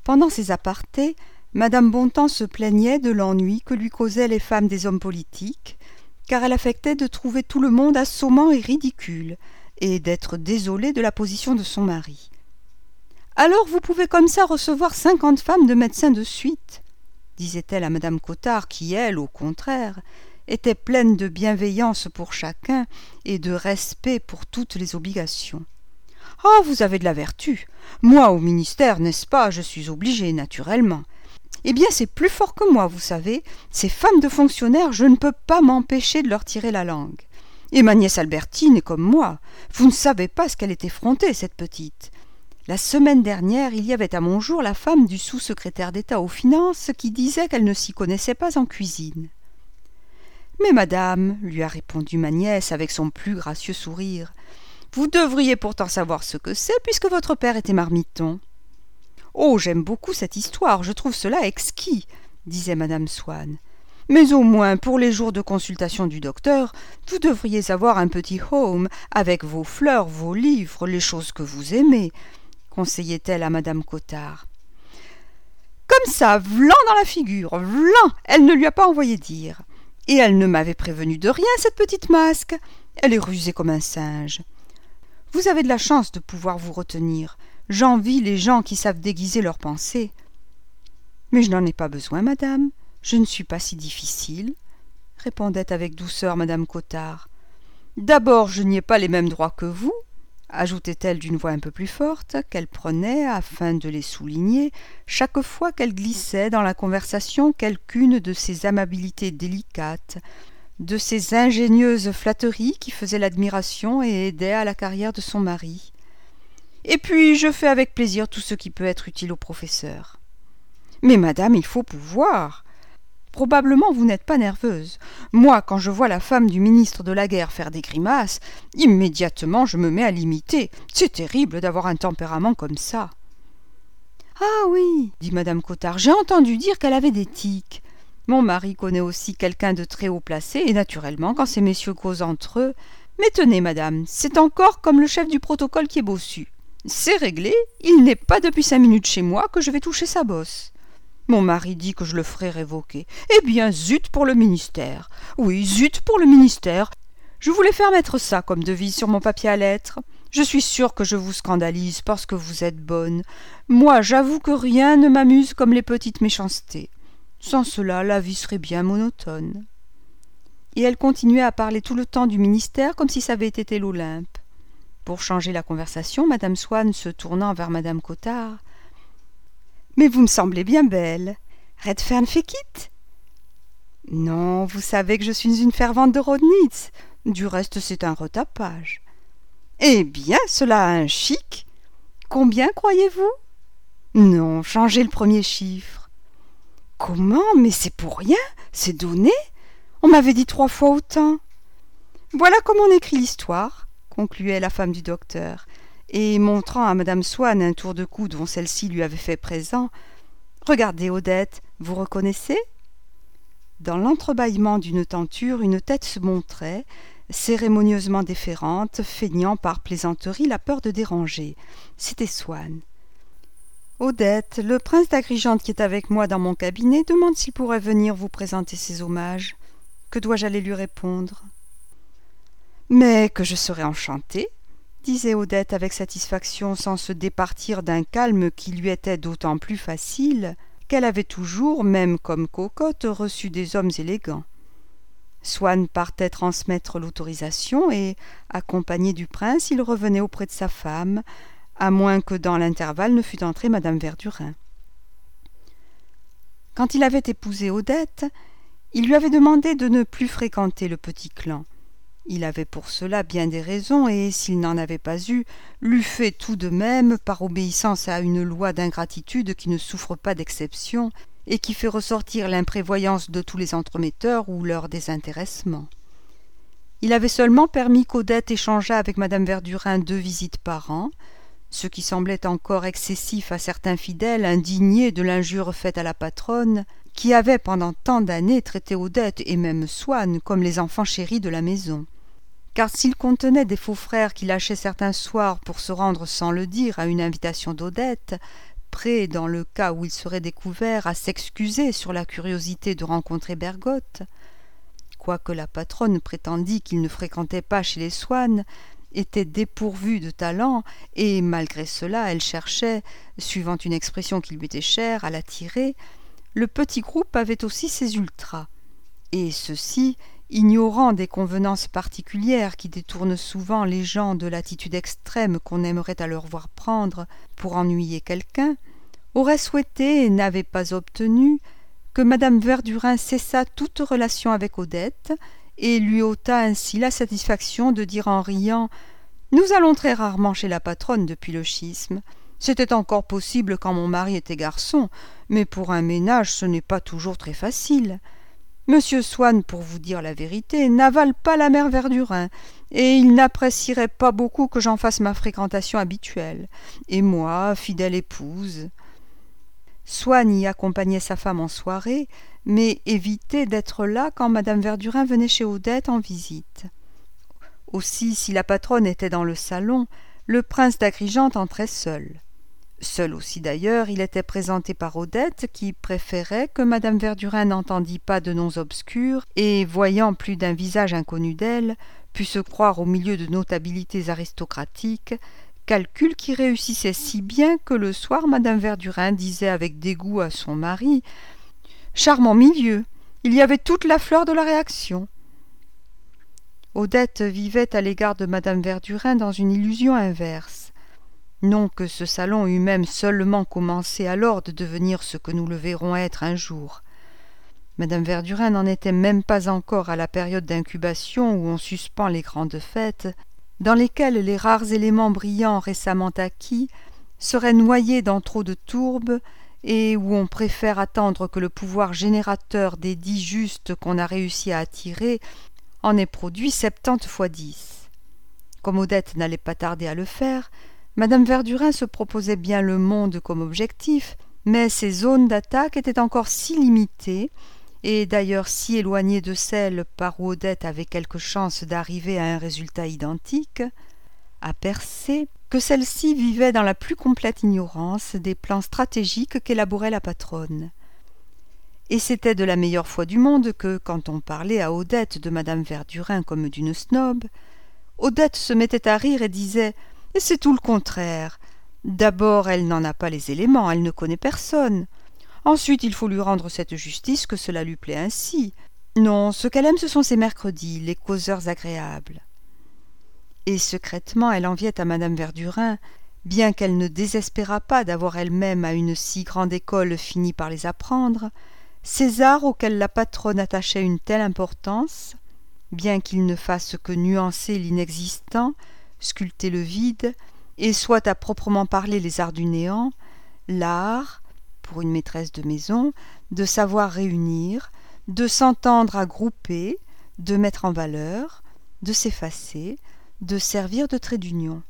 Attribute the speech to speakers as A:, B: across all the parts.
A: Pendant ces apartés, madame Bontemps se plaignait de l'ennui que lui causaient les femmes des hommes politiques, car elle affectait de trouver tout le monde assommant et ridicule, et d'être désolée de la position de son mari. « Alors vous pouvez comme ça recevoir 50 femmes de médecins de suite ?» disait-elle à madame Cottard, qui, elle, au contraire, était pleine de bienveillance pour chacun et de respect pour toutes les obligations. « Ah, vous avez de la vertu. Moi, au ministère, n'est-ce pas, je suis obligée, naturellement. Eh bien, c'est plus fort que moi, vous savez. Ces femmes de fonctionnaires, je ne peux pas m'empêcher de leur tirer la langue. Et ma nièce Albertine est comme moi. Vous ne savez pas ce qu'elle est effrontée, cette petite. La semaine dernière, il y avait à Montjour la femme du sous-secrétaire d'État aux Finances qui disait qu'elle ne s'y connaissait pas en cuisine. « Mais madame, lui a répondu ma nièce avec son plus gracieux sourire, vous devriez pourtant savoir ce que c'est puisque votre père était marmiton. »« Oh, j'aime beaucoup cette histoire, je trouve cela exquis, » disait madame Swann. « Mais au moins, pour les jours de consultation du docteur, vous devriez avoir un petit home avec vos fleurs, vos livres, les choses que vous aimez, » conseillait-elle à madame Cottard. Comme ça, v'lan dans la figure, v'lan, elle ne lui a pas envoyé dire. Et elle ne m'avait prévenu de rien, cette petite masque. Elle est rusée comme un singe. Vous avez de la chance de pouvoir vous retenir. J'envie les gens qui savent déguiser leurs pensées. Mais je n'en ai pas besoin, madame. Je ne suis pas si difficile, répondait avec douceur madame Cottard. D'abord, je n'y ai pas les mêmes droits que vous, ajoutait-elle d'une voix un peu plus forte, qu'elle prenait, afin de les souligner, chaque fois qu'elle glissait dans la conversation quelqu'une de ces amabilités délicates, de ces ingénieuses flatteries qui faisaient l'admiration et aidaient à la carrière de son mari. Et puis, je fais avec plaisir tout ce qui peut être utile au professeur. Mais madame, il faut pouvoir. Probablement vous n'êtes pas nerveuse. Moi, quand je vois la femme du ministre de la Guerre faire des grimaces, immédiatement je me mets à l'imiter. C'est terrible d'avoir un tempérament comme ça. « Ah oui, dit madame Cottard, j'ai entendu dire qu'elle avait des tics. Mon mari connaît aussi quelqu'un de très haut placé, et naturellement, quand ces messieurs causent entre eux... Mais tenez, madame, c'est encore comme le chef du protocole qui est bossu. C'est réglé, il n'est pas depuis 5 minutes chez moi que je vais toucher sa bosse. Mon mari dit que je le ferai révoquer. Eh bien, zut pour le ministère. Oui, zut pour le ministère. Je voulais faire mettre ça comme devise sur mon papier à lettres. Je suis sûre que je vous scandalise parce que vous êtes bonne. Moi, j'avoue que rien ne m'amuse comme les petites méchancetés. Sans cela, la vie serait bien monotone. » Et elle continuait à parler tout le temps du ministère comme si ça avait été l'Olympe. Pour changer la conversation, madame Swann, se tournant vers madame Cottard, « Mais vous me semblez bien belle. Redfern Fekit ?»« Non, vous savez que je suis une fervente de Rodnitz. Du reste, c'est un retapage. »« Eh bien, cela a un chic. Combien croyez-vous ?»« Non, changez le premier chiffre. »« Comment? Mais c'est pour rien, c'est donné. On m'avait dit 3 fois autant. »« Voilà comment on écrit l'histoire, » concluait la femme du docteur, et montrant à madame Swann un tour de cou dont celle-ci lui avait fait présent. « Regardez, Odette, vous reconnaissez ?» Dans l'entrebâillement d'une tenture, une tête se montrait, cérémonieusement déférente, feignant par plaisanterie la peur de déranger. C'était Swann. « Odette, le prince d'Agrigente qui est avec moi dans mon cabinet demande s'il pourrait venir vous présenter ses hommages. Que dois-je aller lui répondre ?»« Mais que je serais enchantée, » disait Odette avec satisfaction, sans se départir d'un calme qui lui était d'autant plus facile qu'elle avait toujours, même comme cocotte, reçu des hommes élégants. Swann partait transmettre l'autorisation et, accompagné du prince, il revenait auprès de sa femme, à moins que dans l'intervalle ne fût entrée madame Verdurin. Quand il avait épousé Odette, il lui avait demandé de ne plus fréquenter le petit clan. Il avait pour cela bien des raisons, et s'il n'en avait pas eu, l'eût fait tout de même par obéissance à une loi d'ingratitude qui ne souffre pas d'exception et qui fait ressortir l'imprévoyance de tous les entremetteurs ou leur désintéressement. Il avait seulement permis qu'Odette échangeât avec madame Verdurin 2 visites par an, ce qui semblait encore excessif à certains fidèles indignés de l'injure faite à la patronne, qui avait pendant tant d'années traité Odette et même Swann comme les enfants chéris de la maison. Car s'il contenait des faux frères qui lâchaient certains soirs pour se rendre sans le dire à une invitation d'Odette, prêt, dans le cas où il serait découvert, à s'excuser sur la curiosité de rencontrer Bergotte. Quoique la patronne prétendît qu'il ne fréquentait pas chez les Swann, était dépourvu de talent, et malgré cela elle cherchait, suivant une expression qui lui était chère, à l'attirer, le petit groupe avait aussi ses ultras, et ceux-ci, ignorant des convenances particulières qui détournent souvent les gens de l'attitude extrême qu'on aimerait à leur voir prendre pour ennuyer quelqu'un, auraient souhaité et n'avaient pas obtenu que madame Verdurin cessât toute relation avec Odette et lui ôtât ainsi la satisfaction de dire en riant « Nous allons très rarement chez la patronne depuis le schisme. C'était encore possible quand mon mari était garçon, mais pour un ménage ce n'est pas toujours très facile. Monsieur Swann, pour vous dire la vérité, n'avale pas la mère Verdurin, et il n'apprécierait pas beaucoup que j'en fasse ma fréquentation habituelle. Et moi, fidèle épouse... » Swann y accompagnait sa femme en soirée, mais évitait d'être là quand madame Verdurin venait chez Odette en visite. Aussi, si la patronne était dans le salon, le prince d'Agrigente entrait seul. Seul aussi d'ailleurs, il était présenté par Odette, qui préférait que madame Verdurin n'entendît pas de noms obscurs, et, voyant plus d'un visage inconnu d'elle, put se croire au milieu de notabilités aristocratiques, calcul qui réussissait si bien que le soir madame Verdurin disait avec dégoût à son mari « Charmant milieu, il y avait toute la fleur de la réaction !» Odette vivait à l'égard de madame Verdurin dans une illusion inverse. Non que ce salon eût même seulement commencé alors de devenir ce que nous le verrons être un jour. Madame Verdurin n'en était même pas encore à la période d'incubation où on suspend les grandes fêtes, dans lesquelles les rares éléments brillants récemment acquis seraient noyés dans trop de tourbe, et où on préfère attendre que le pouvoir générateur des dix justes qu'on a réussi à attirer en ait produit 70 fois 10. Comme Odette n'allait pas tarder à le faire, madame Verdurin se proposait bien le monde comme objectif, mais ses zones d'attaque étaient encore si limitées, et d'ailleurs si éloignées de celles par où Odette avait quelque chance d'arriver à un résultat identique, à percer, que celle-ci vivait dans la plus complète ignorance des plans stratégiques qu'élaborait la patronne. Et c'était de la meilleure foi du monde que, quand on parlait à Odette de madame Verdurin comme d'une snob, Odette se mettait à rire et disait « C'est tout le contraire. D'abord, elle n'en a pas les éléments, elle ne connaît personne. Ensuite, il faut lui rendre cette justice que cela lui plaît ainsi. Non, ce qu'elle aime, ce sont ses mercredis, les causeurs agréables. » Et secrètement, elle enviait à madame Verdurin, bien qu'elle ne désespérât pas d'avoir elle-même à une si grande école fini par les apprendre, ces arts auxquels la patronne attachait une telle importance, bien qu'ils ne fassent que nuancer l'inexistant, sculpter le vide, et soient à proprement parler les arts du néant, l'art, pour une maîtresse de maison, de savoir réunir, de s'entendre à grouper, de mettre en valeur, de s'effacer, de servir de trait d'union.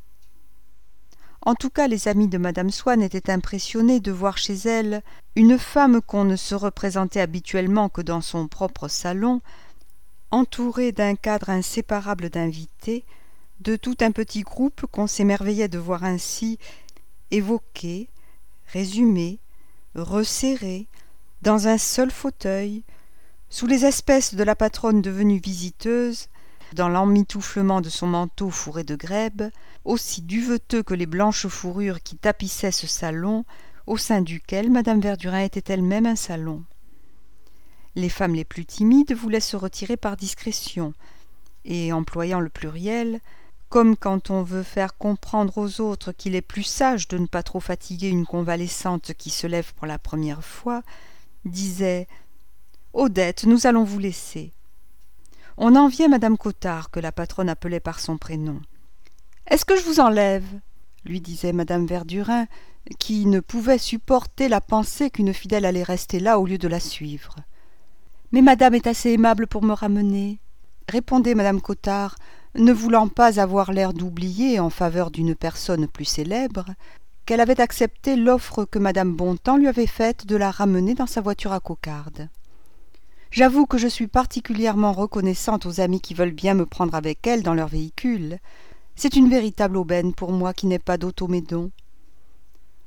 A: En tout cas, les amis de madame Swann étaient impressionnés de voir chez elle une femme qu'on ne se représentait habituellement que dans son propre salon, entourée d'un cadre inséparable d'invités, de tout un petit groupe qu'on s'émerveillait de voir ainsi évoqué, résumé, resserré, dans un seul fauteuil, sous les espèces de la patronne devenue visiteuse, dans l'emmitouflement de son manteau fourré de grèbe, aussi duveteux que les blanches fourrures qui tapissaient ce salon, au sein duquel madame Verdurin était elle-même un salon. Les femmes les plus timides voulaient se retirer par discrétion, et, employant le pluriel, comme quand on veut faire comprendre aux autres qu'il est plus sage de ne pas trop fatiguer une convalescente qui se lève pour la première fois, disait « Odette, nous allons vous laisser. » On enviait madame Cottard, que la patronne appelait par son prénom. « Est-ce que je vous enlève ?» lui disait madame Verdurin, qui ne pouvait supporter la pensée qu'une fidèle allait rester là au lieu de la suivre. « Mais madame est assez aimable pour me ramener, » répondait madame Cottard, ne voulant pas avoir l'air d'oublier, en faveur d'une personne plus célèbre, qu'elle avait accepté l'offre que madame Bontemps lui avait faite de la ramener dans sa voiture à cocarde. J'avoue que je suis particulièrement reconnaissante aux amis qui veulent bien me prendre avec elles dans leur véhicule. C'est une véritable aubaine pour moi qui n'ai pas d'automédon.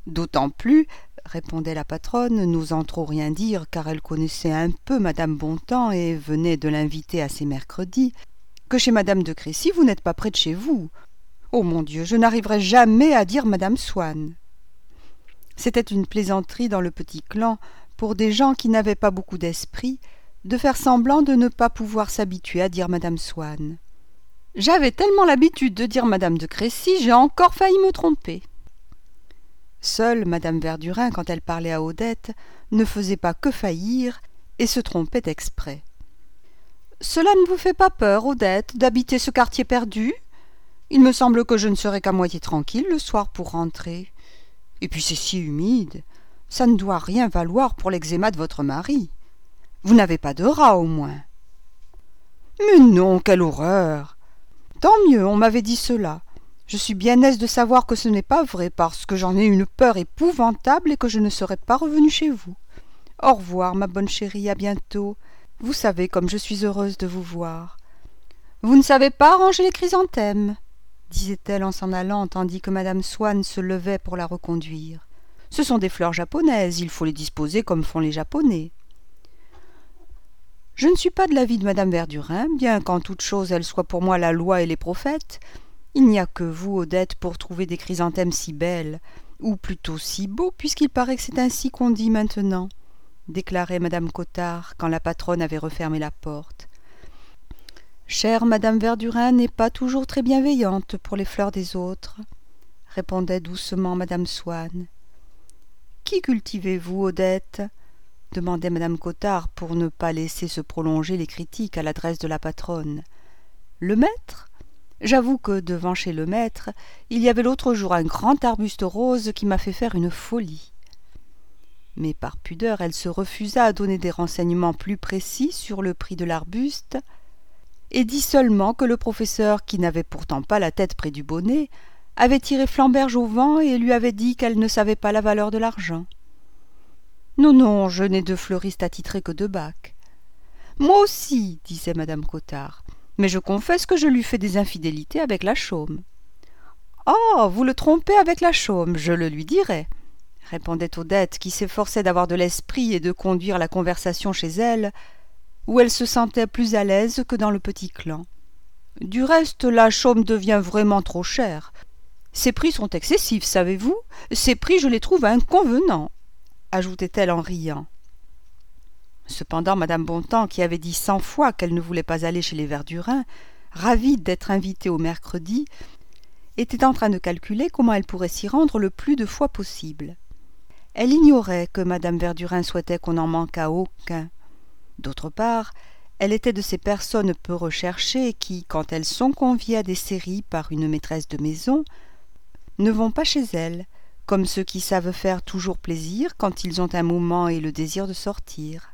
A: D'autant plus, répondait la patronne, n'osant trop rien dire, car elle connaissait un peu madame Bontemps et venait de l'inviter à ses mercredis, que chez madame de Crécy vous n'êtes pas près de chez vous. Oh mon Dieu, je n'arriverai jamais à dire madame Swann. C'était une plaisanterie dans le petit clan, pour des gens qui n'avaient pas beaucoup d'esprit, de faire semblant de ne pas pouvoir s'habituer à dire madame Swann. J'avais tellement l'habitude de dire madame de Crécy, j'ai encore failli me tromper. Seule madame Verdurin, quand elle parlait à Odette, ne faisait pas que faillir et se trompait exprès. « Cela ne vous fait pas peur, Odette, d'habiter ce quartier perdu ? Il me semble que je ne serai qu'à moitié tranquille le soir pour rentrer. Et puis c'est si humide, ça ne doit rien valoir pour l'eczéma de votre mari. Vous n'avez pas de rats au moins. »« Mais non, quelle horreur ! Tant mieux, on m'avait dit cela. Je suis bien aise de savoir que ce n'est pas vrai, parce que j'en ai une peur épouvantable et que je ne serai pas revenue chez vous. Au revoir, ma bonne chérie, à bientôt. Vous savez comme je suis heureuse de vous voir. Vous ne savez pas ranger les chrysanthèmes, disait-elle en s'en allant, tandis que madame Swann se levait pour la reconduire. Ce sont des fleurs japonaises, il faut les disposer comme font les Japonais. Je ne suis pas de l'avis de madame Verdurin, bien qu'en toute chose elle soit pour moi la loi et les prophètes. Il n'y a que vous, Odette, pour trouver des chrysanthèmes si belles, ou plutôt si beaux, puisqu'il paraît que c'est ainsi qu'on dit maintenant, déclarait madame Cottard, quand la patronne avait refermé la porte. Chère madame Verdurin n'est pas toujours très bienveillante pour les fleurs des autres, répondait doucement madame Swann. Qui cultivez-vous, Odette ? Demandait madame Cottard, pour ne pas laisser se prolonger les critiques à l'adresse de la patronne. Le maître ? J'avoue que devant chez le maître, il y avait l'autre jour un grand arbuste rose qui m'a fait faire une folie. Mais par pudeur, elle se refusa à donner des renseignements plus précis sur le prix de l'arbuste, et dit seulement que le professeur, qui n'avait pourtant pas la tête près du bonnet, avait tiré Flamberge au vent et lui avait dit qu'elle ne savait pas la valeur de l'argent. Non, non, je n'ai de fleuriste attitré que de Bac. Moi aussi, disait madame Cottard, mais je confesse que je lui fais des infidélités avec la chaume. Oh, vous le trompez avec la chaume, je le lui dirai, répondait Odette, qui s'efforçait d'avoir de l'esprit et de conduire la conversation chez elle, où elle se sentait plus à l'aise que dans le petit clan. Du reste, la chaume devient vraiment trop chère. Ses prix sont excessifs, savez-vous ? Ces prix, je les trouve inconvenants, ajoutait-elle en riant. Cependant, madame Bontemps, qui avait dit 100 fois qu'elle ne voulait pas aller chez les Verdurin, ravie d'être invitée au mercredi, était en train de calculer comment elle pourrait s'y rendre le plus de fois possible. Elle ignorait que madame Verdurin souhaitait qu'on n'en manquât aucun. D'autre part, elle était de ces personnes peu recherchées qui, quand elles sont conviées à des séries par une maîtresse de maison, ne vont pas chez elle, comme ceux qui savent faire toujours plaisir quand ils ont un moment et le désir de sortir.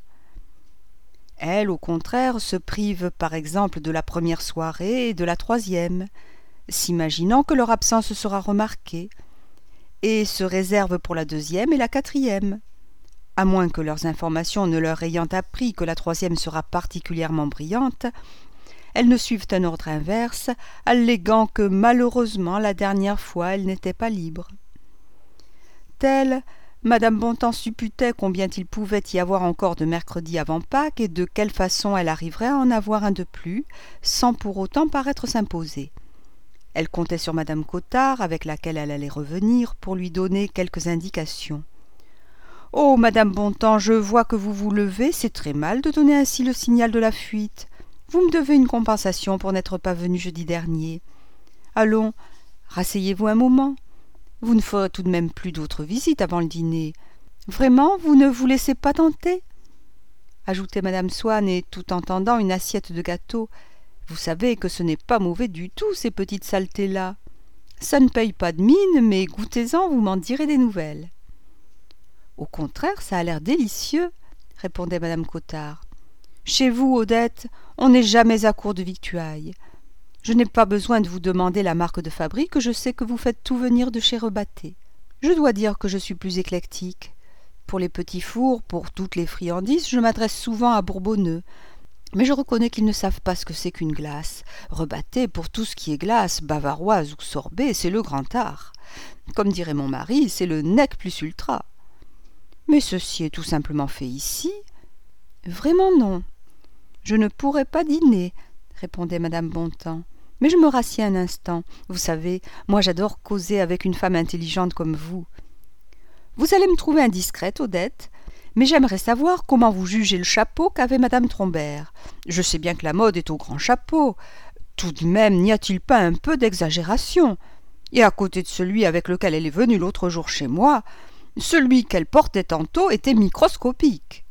A: Elle, au contraire, se prive par exemple de la première soirée et de la troisième, s'imaginant que leur absence sera remarquée, et se réserve pour la deuxième et la quatrième, à moins que leurs informations ne leur ayant appris que la troisième sera particulièrement brillante, elles ne suivent un ordre inverse, alléguant que malheureusement la dernière fois elles n'étaient pas libres. Telle, madame Bontemps supputait combien il pouvait y avoir encore de mercredis avant Pâques et de quelle façon elle arriverait à en avoir un de plus, sans pour autant paraître s'imposer. Elle comptait sur madame Cottard, avec laquelle elle allait revenir, pour lui donner quelques indications. « Oh, madame Bontemps, je vois que vous vous levez, c'est très mal de donner ainsi le signal de la fuite. Vous me devez une compensation pour n'être pas venue jeudi dernier. Allons, rasseyez-vous un moment. Vous ne ferez tout de même plus d'autres visites avant le dîner. Vraiment, vous ne vous laissez pas tenter ?» ajoutait madame Swann, et tout en tendant une assiette de gâteau. « Vous savez que ce n'est pas mauvais du tout, ces petites saletés-là. Ça ne paye pas de mine, mais goûtez-en, vous m'en direz des nouvelles. » « Au contraire, ça a l'air délicieux, » répondait madame Cottard. « Chez vous, Odette, on n'est jamais à court de victuailles. Je n'ai pas besoin de vous demander la marque de fabrique, je sais que vous faites tout venir de chez Rebatté. Je dois dire que je suis plus éclectique. Pour les petits fours, pour toutes les friandises, je m'adresse souvent à Bourbonneux. Mais je reconnais qu'ils ne savent pas ce que c'est qu'une glace. Rebatté, pour tout ce qui est glace, bavaroise ou sorbet, c'est le grand art. Comme dirait mon mari, c'est le nec plus ultra. Mais ceci est tout simplement fait ici. Vraiment non. Je ne pourrais pas dîner, répondait madame Bontemps. Mais je me rassieds un instant. Vous savez, moi j'adore causer avec une femme intelligente comme vous. Vous allez me trouver indiscrète, Odette, mais j'aimerais savoir comment vous jugez le chapeau qu'avait madame Trombert. Je sais bien que la mode est au grand chapeau. Tout de même, n'y a-t-il pas un peu d'exagération? Et à côté de celui avec lequel elle est venue l'autre jour chez moi, celui qu'elle portait tantôt était microscopique.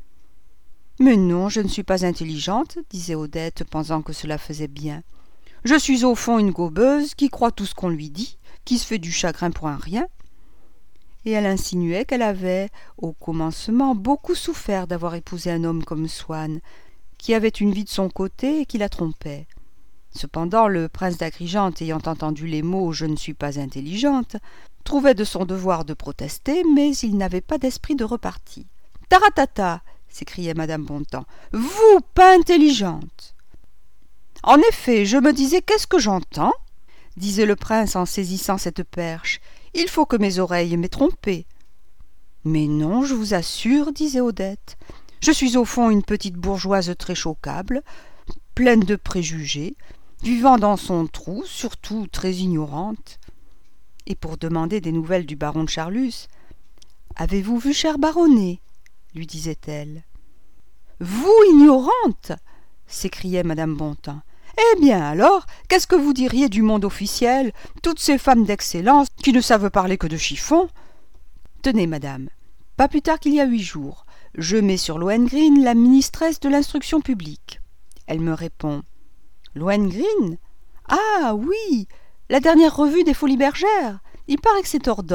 A: Mais non, je ne suis pas intelligente, disait Odette, pensant que cela faisait bien. Je suis au fond une gobeuse qui croit tout ce qu'on lui dit, qui se fait du chagrin pour un rien. Et elle insinuait qu'elle avait, au commencement, beaucoup souffert d'avoir épousé un homme comme Swann, qui avait une vie de son côté et qui la trompait. Cependant, le prince d'Agrigente, ayant entendu les mots « je ne suis pas intelligente », trouvait de son devoir de protester, mais il n'avait pas d'esprit de repartie. « Taratata !» s'écriait madame Bontemps. « Vous, pas intelligente !»« En effet, je me disais, qu'est-ce que j'entends ?» disait le prince en saisissant cette perche. « Il faut que mes oreilles m'aient trompé. »« Mais non, je vous assure, disait Odette. Je suis au fond une petite bourgeoise très choquable, pleine de préjugés, vivant dans son trou, surtout très ignorante. » Et pour demander des nouvelles du baron de Charlus, « Avez-vous vu cher baronnet ?» lui disait-elle. « Vous, ignorante !» s'écriait madame Bontemps. « Eh bien alors, qu'est-ce que vous diriez du monde officiel, toutes ces femmes d'excellence qui ne savent parler que de chiffon ? Tenez, madame, pas plus tard qu'il y a 8 jours, je mets sur Lohengrin la ministresse de l'instruction publique. Elle me répond « Lohengrin ? Ah oui, la dernière revue des Folies Bergères. Il paraît que c'est tordant. »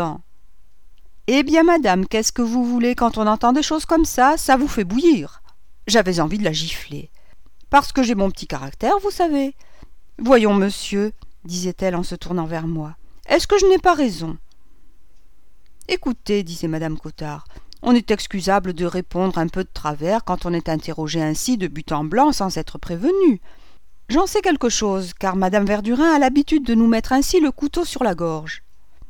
A: Eh bien, madame, qu'est-ce que vous voulez quand on entend des choses comme ça vous fait bouillir. J'avais envie de la gifler. Parce que j'ai mon petit caractère, vous savez. Voyons, monsieur, disait-elle en se tournant vers moi, est-ce que je n'ai pas raison ? Écoutez, disait madame Cottard, on est excusable de répondre un peu de travers quand on est interrogé ainsi de but en blanc sans être prévenu. J'en sais quelque chose, car madame Verdurin a l'habitude de nous mettre ainsi le couteau sur la gorge.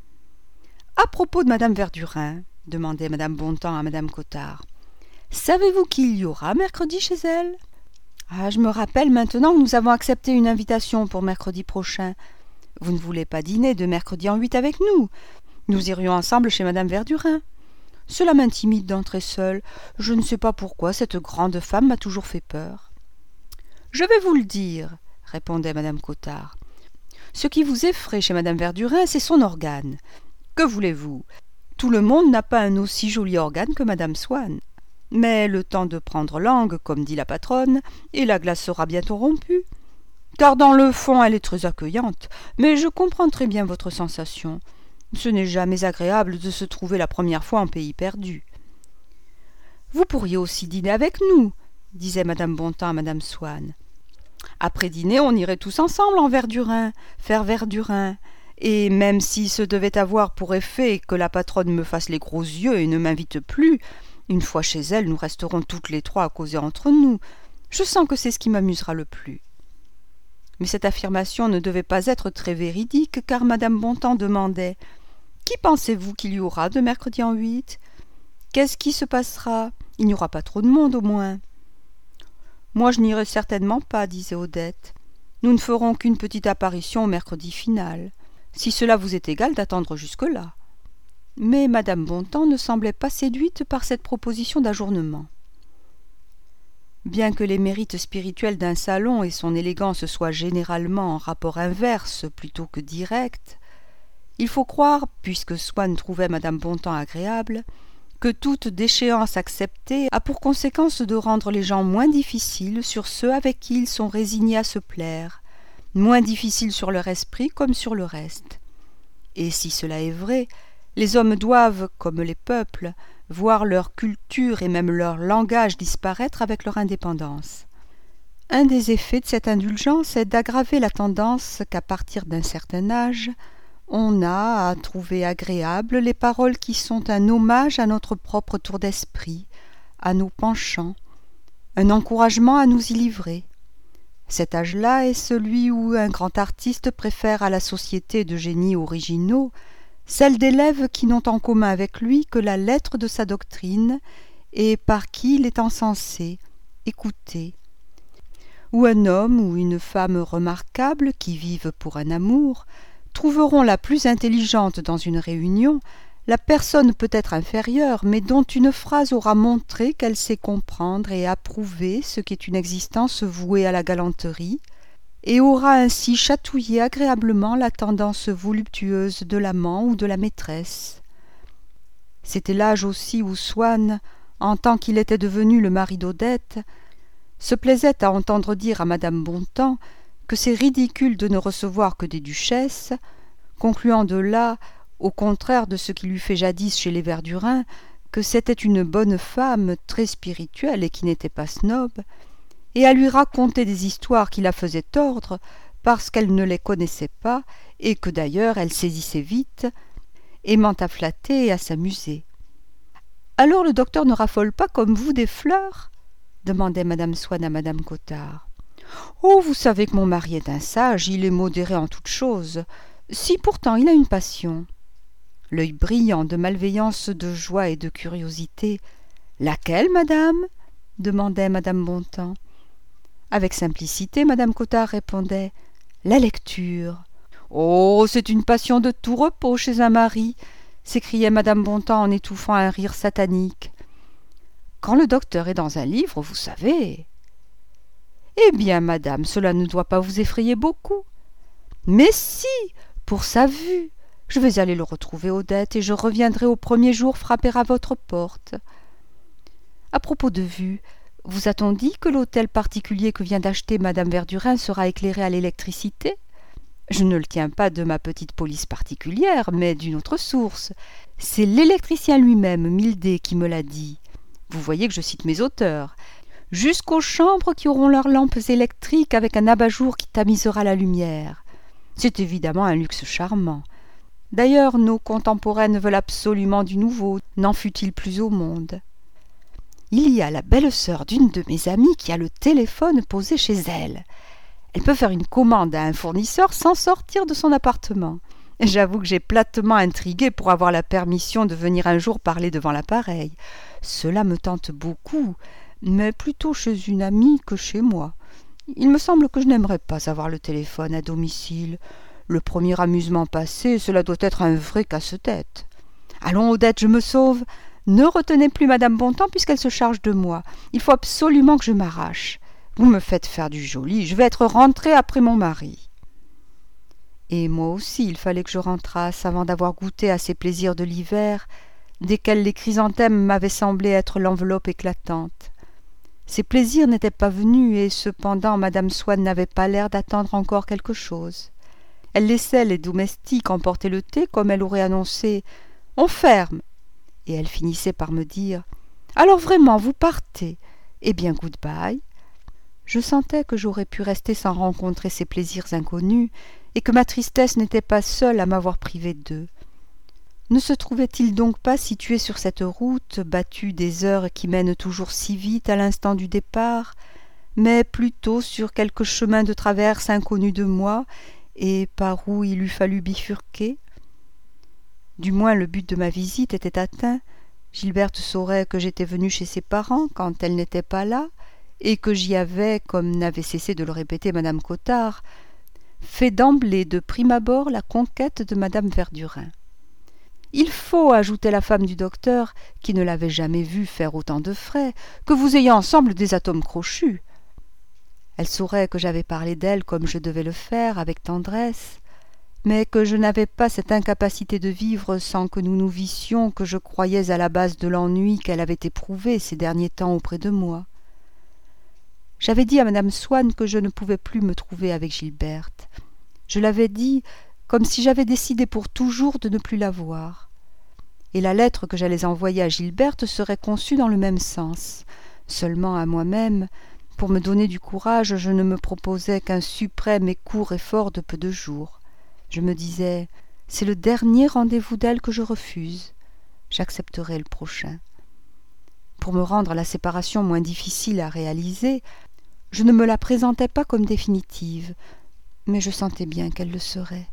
A: À propos de madame Verdurin, demandait madame Bontemps à madame Cottard, savez-vous qui il y aura mercredi chez elle ? Ah, je me rappelle maintenant que nous avons accepté une invitation pour mercredi prochain. Vous ne voulez pas dîner de mercredi en 8 avec nous ? Nous irions ensemble chez madame Verdurin. Cela m'intimide d'entrer seule. Je ne sais pas pourquoi cette grande femme m'a toujours fait peur. Je vais vous le dire, répondait madame Cottard. Ce qui vous effraie chez madame Verdurin, c'est son organe. Que voulez-vous ? Tout le monde n'a pas un aussi joli organe que madame Swann. Mais le temps de prendre langue, comme dit la patronne, et la glace sera bientôt rompue. Car dans le fond, elle est très accueillante, mais je comprends très bien votre sensation. Ce n'est jamais agréable de se trouver la première fois en pays perdu. Vous pourriez aussi dîner avec nous, disait madame Bontemps à madame Swann. Après dîner, on irait tous ensemble en Verdurin, faire Verdurin, et même si ce devait avoir pour effet que la patronne me fasse les gros yeux et ne m'invite plus, une fois chez elle, nous resterons toutes les trois à causer entre nous. Je sens que c'est ce qui m'amusera le plus. » Mais cette affirmation ne devait pas être très véridique, car madame Bontemps demandait « Qui pensez-vous qu'il y aura de mercredi en 8 ? Qu'est-ce qui se passera ? Il n'y aura pas trop de monde, au moins. » « Moi, je n'irai certainement pas, disait Odette. Nous ne ferons qu'une petite apparition au mercredi final, si cela vous est égal d'attendre jusque-là. » Mais madame Bontemps ne semblait pas séduite par cette proposition d'ajournement. Bien que les mérites spirituels d'un salon et son élégance soient généralement en rapport inverse plutôt que direct, il faut croire, puisque Swann trouvait madame Bontemps agréable, que toute déchéance acceptée a pour conséquence de rendre les gens moins difficiles sur ceux avec qui ils sont résignés à se plaire, moins difficiles sur leur esprit comme sur le reste. Et si cela est vrai, les hommes doivent, comme les peuples, voir leur culture et même leur langage disparaître avec leur indépendance. Un des effets de cette indulgence est d'aggraver la tendance qu'à partir d'un certain âge, on a à trouver agréables les paroles qui sont un hommage à notre propre tour d'esprit, à nos penchants, un encouragement à nous y livrer. Cet âge-là est celui où un grand artiste préfère à la société de génies originaux celle d'élèves qui n'ont en commun avec lui que la lettre de sa doctrine et par qui il est encensé, écouté, ou un homme ou une femme remarquables qui vivent pour un amour trouveront la plus intelligente dans une réunion la personne peut-être inférieure, mais dont une phrase aura montré qu'elle sait comprendre et approuver ce qu'est une existence vouée à la galanterie, et aura ainsi chatouillé agréablement la tendance voluptueuse de l'amant ou de la maîtresse. C'était l'âge aussi où Swann, en tant qu'il était devenu le mari d'Odette, se plaisait à entendre dire à madame Bontemps que c'est ridicule de ne recevoir que des duchesses, concluant de là, au contraire de ce qu'il eût fait jadis chez les Verdurin, que c'était une bonne femme très spirituelle et qui n'était pas snob, et à lui raconter des histoires qui la faisaient tordre parce qu'elle ne les connaissait pas et que d'ailleurs elle saisissait vite, aimant à flatter et à s'amuser. « Alors le docteur ne raffole pas comme vous des fleurs ?» demandait madame Swann à madame Cottard. « Oh, vous savez que mon mari est un sage, il est modéré en toutes choses. Si pourtant il a une passion. » L'œil brillant de malveillance, de joie et de curiosité. « Laquelle, madame ?» demandait madame Bontemps. Avec simplicité, madame Cottard répondait « La lecture. »« Oh, c'est une passion de tout repos chez un mari !» s'écriait madame Bontemps en étouffant un rire satanique. « Quand le docteur est dans un livre, vous savez. »« Eh bien, madame, cela ne doit pas vous effrayer beaucoup. »« Mais si, pour sa vue. Je vais aller le retrouver, Odette, et je reviendrai au premier jour frapper à votre porte. » À propos de vue, vous a-t-on dit que l'hôtel particulier que vient d'acheter madame Verdurin sera éclairé à l'électricité ? Je ne le tiens pas de ma petite police particulière, mais d'une autre source. C'est l'électricien lui-même, Mildet, qui me l'a dit. Vous voyez que je cite mes auteurs. Jusqu'aux chambres qui auront leurs lampes électriques avec un abat-jour qui tamisera la lumière. C'est évidemment un luxe charmant. D'ailleurs, nos contemporaines veulent absolument du nouveau, n'en fût-il plus au monde. Il y a la belle-sœur d'une de mes amies qui a le téléphone posé chez elle. Elle peut faire une commande à un fournisseur sans sortir de son appartement. J'avoue que j'ai platement intrigué pour avoir la permission de venir un jour parler devant l'appareil. Cela me tente beaucoup, mais plutôt chez une amie que chez moi. Il me semble que je n'aimerais pas avoir le téléphone à domicile. Le premier amusement passé, cela doit être un vrai casse-tête. Allons, Odette, je me sauve. Ne retenez plus madame Bontemps puisqu'elle se charge de moi. Il faut absolument que je m'arrache. Vous me faites faire du joli, je vais être rentrée après mon mari. Et moi aussi, il fallait que je rentrasse avant d'avoir goûté à ces plaisirs de l'hiver, desquels les chrysanthèmes m'avaient semblé être l'enveloppe éclatante. Ces plaisirs n'étaient pas venus, et cependant madame Swann n'avait pas l'air d'attendre encore quelque chose. Elle laissait les domestiques emporter le thé comme elle aurait annoncé « On ferme !» Et elle finissait par me dire « Alors vraiment, vous partez. Eh bien, good-bye. » Je sentais que j'aurais pu rester sans rencontrer ces plaisirs inconnus et que ma tristesse n'était pas seule à m'avoir privée d'eux. Ne se trouvait-il donc pas situé sur cette route, battue des heures qui mènent toujours si vite à l'instant du départ, mais plutôt sur quelque chemin de traverse inconnu de moi et par où il eût fallu bifurquer ? Du moins le but de ma visite était atteint. Gilberte saurait que j'étais venue chez ses parents quand elle n'était pas là, et que j'y avais, comme n'avait cessé de le répéter madame Cottard, fait d'emblée de prime abord la conquête de madame Verdurin. Il faut, ajoutait la femme du docteur, qui ne l'avait jamais vue faire autant de frais, que vous ayez ensemble des atomes crochus. Elle saurait que j'avais parlé d'elle comme je devais le faire, avec tendresse, mais que je n'avais pas cette incapacité de vivre sans que nous nous vissions que je croyais à la base de l'ennui qu'elle avait éprouvé ces derniers temps auprès de moi. J'avais dit à madame Swann que je ne pouvais plus me trouver avec Gilberte. Je l'avais dit comme si j'avais décidé pour toujours de ne plus la voir. Et la lettre que j'allais envoyer à Gilberte serait conçue dans le même sens. Seulement à moi-même, pour me donner du courage, je ne me proposais qu'un suprême et court effort de peu de jours. Je me disais, c'est le dernier rendez-vous d'elle que je refuse. J'accepterai le prochain. Pour me rendre la séparation moins difficile à réaliser, je ne me la présentais pas comme définitive, mais je sentais bien qu'elle le serait.